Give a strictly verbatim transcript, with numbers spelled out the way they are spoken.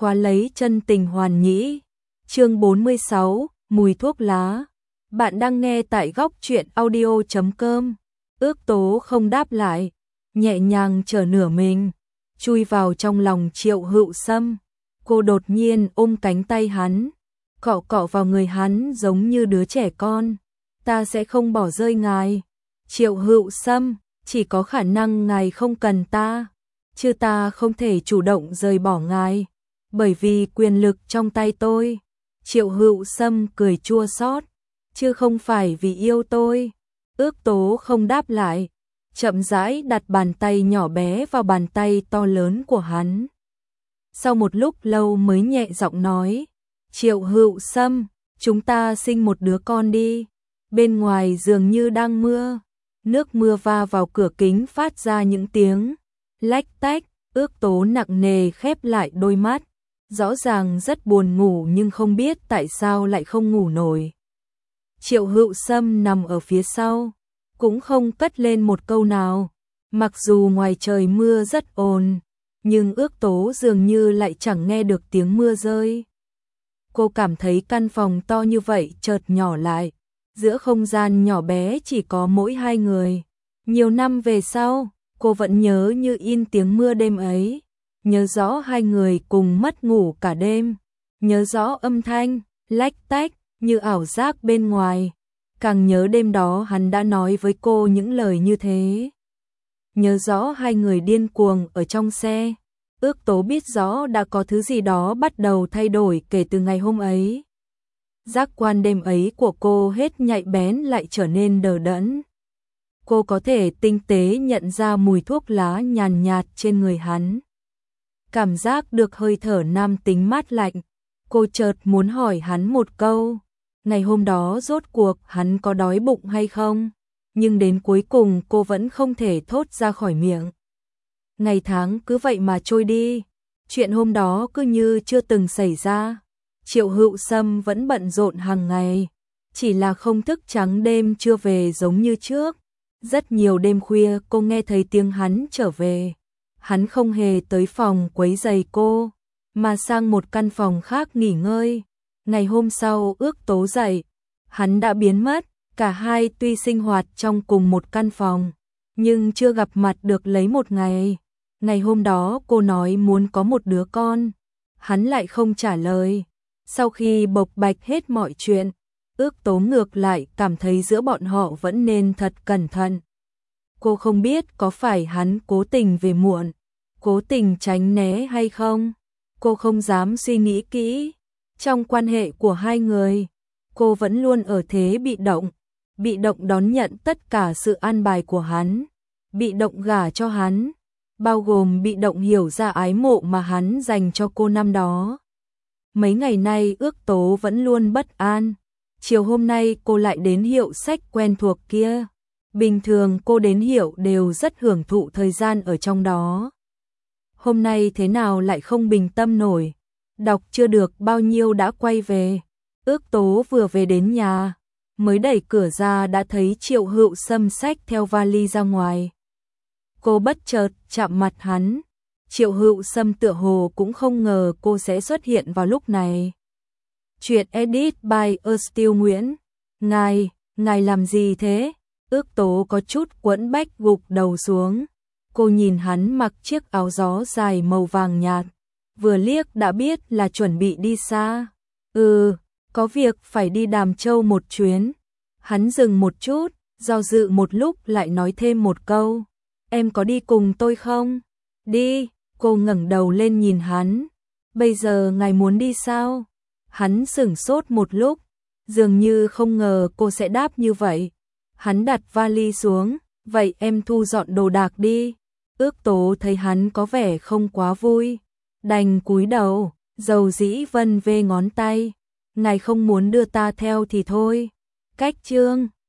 khóa lấy chân tình hoàn nhĩ. Chương bốn mươi sáu, mùi thuốc lá. Bạn đang nghe tại góc truyện audio chấm com. Ước Tố không đáp lại, nhẹ nhàng trở nửa mình, chui vào trong lòng Triệu Hữu Sâm. Cô đột nhiên ôm cánh tay hắn, cọ cọ vào người hắn giống như đứa trẻ con. Ta sẽ không bỏ rơi ngài, Triệu Hữu Sâm, chỉ có khả năng ngài không cần ta, chứ ta không thể chủ động rời bỏ ngài, bởi vì quyền lực trong tay tôi. Triệu Hữu Sâm cười chua xót, chứ không phải vì yêu tôi. Ước Tố không đáp lại, chậm rãi đặt bàn tay nhỏ bé vào bàn tay to lớn của hắn. Sau một lúc lâu mới nhẹ giọng nói, Triệu Hữu Sâm, chúng ta sinh một đứa con đi. Bên ngoài dường như đang mưa, nước mưa va vào cửa kính phát ra những tiếng lách tách. Ước Tố nặng nề khép lại đôi mắt, rõ ràng rất buồn ngủ nhưng không biết tại sao lại không ngủ nổi. Triệu Hữu Sâm nằm ở phía sau, cũng không cất lên một câu nào. Mặc dù ngoài trời mưa rất ồn, nhưng Ước Tố dường như lại chẳng nghe được tiếng mưa rơi. Cô cảm thấy căn phòng to như vậy chợt nhỏ lại, giữa không gian nhỏ bé chỉ có mỗi hai người. Nhiều năm về sau, cô vẫn nhớ như in tiếng mưa đêm ấy, nhớ rõ hai người cùng mất ngủ cả đêm, nhớ rõ âm thanh lách tách như ảo giác bên ngoài, càng nhớ đêm đó hắn đã nói với cô những lời như thế. Nhớ rõ hai người điên cuồng ở trong xe. Ước Tố biết rõ đã có thứ gì đó bắt đầu thay đổi kể từ ngày hôm ấy. Giác quan đêm ấy của cô hết nhạy bén lại trở nên đờ đẫn. Cô có thể tinh tế nhận ra mùi thuốc lá nhàn nhạt trên người hắn. Cảm giác được hơi thở nam tính mát lạnh. Cô chợt muốn hỏi hắn một câu. Ngày hôm đó rốt cuộc hắn có đói bụng hay không? Nhưng đến cuối cùng cô vẫn không thể thốt ra khỏi miệng. Ngày tháng cứ vậy mà trôi đi. Chuyện hôm đó cứ như chưa từng xảy ra. Triệu Hữu Sâm vẫn bận rộn hàng ngày, chỉ là không thức trắng đêm chưa về giống như trước. Rất nhiều đêm khuya cô nghe thấy tiếng hắn trở về. Hắn không hề tới phòng quấy rầy cô, mà sang một căn phòng khác nghỉ ngơi. Ngày hôm sau Ước Tố dậy, hắn đã biến mất. Cả hai tuy sinh hoạt trong cùng một căn phòng, nhưng chưa gặp mặt được lấy một ngày. Ngày hôm đó cô nói muốn có một đứa con, hắn lại không trả lời. Sau khi bộc bạch hết mọi chuyện, Ước Tố ngược lại cảm thấy giữa bọn họ vẫn nên thật cẩn thận. Cô không biết có phải hắn cố tình về muộn, cố tình tránh né hay không. Cô không dám suy nghĩ kỹ. Trong quan hệ của hai người, cô vẫn luôn ở thế bị động. Bị động đón nhận tất cả sự an bài của hắn, bị động gả cho hắn, bao gồm bị động hiểu ra ái mộ mà hắn dành cho cô năm đó. Mấy ngày nay Ước Tố vẫn luôn bất an. Chiều hôm nay cô lại đến hiệu sách quen thuộc kia. Bình thường cô đến hiệu đều rất hưởng thụ thời gian ở trong đó. Hôm nay thế nào lại không bình tâm nổi. Đọc chưa được bao nhiêu đã quay về. Ước Tố vừa về đến nhà, mới đẩy cửa ra đã thấy Triệu Hữu Sâm xách theo vali ra ngoài. Cô bất chợt chạm mặt hắn. Triệu Hữu Sâm tựa hồ cũng không ngờ cô sẽ xuất hiện vào lúc này. Chuyện edit by Estill Nguyễn. Ngài, ngài làm gì thế? Ước Tố có chút quẫn bách gục đầu xuống. Cô nhìn hắn mặc chiếc áo gió dài màu vàng nhạt, vừa liếc đã biết là chuẩn bị đi xa. Ừ, có việc phải đi Đàm Châu một chuyến. Hắn dừng một chút, do dự một lúc lại nói thêm một câu. Em có đi cùng tôi không? Đi, cô ngẩng đầu lên nhìn hắn. Bây giờ ngài muốn đi sao? Hắn sửng sốt một lúc, dường như không ngờ cô sẽ đáp như vậy. Hắn đặt vali xuống, vậy em thu dọn đồ đạc đi. Ước Tố thấy hắn có vẻ không quá vui, đành cúi đầu, dầu dĩ vân vê ngón tay. Ngài không muốn đưa ta theo thì thôi. Cách chương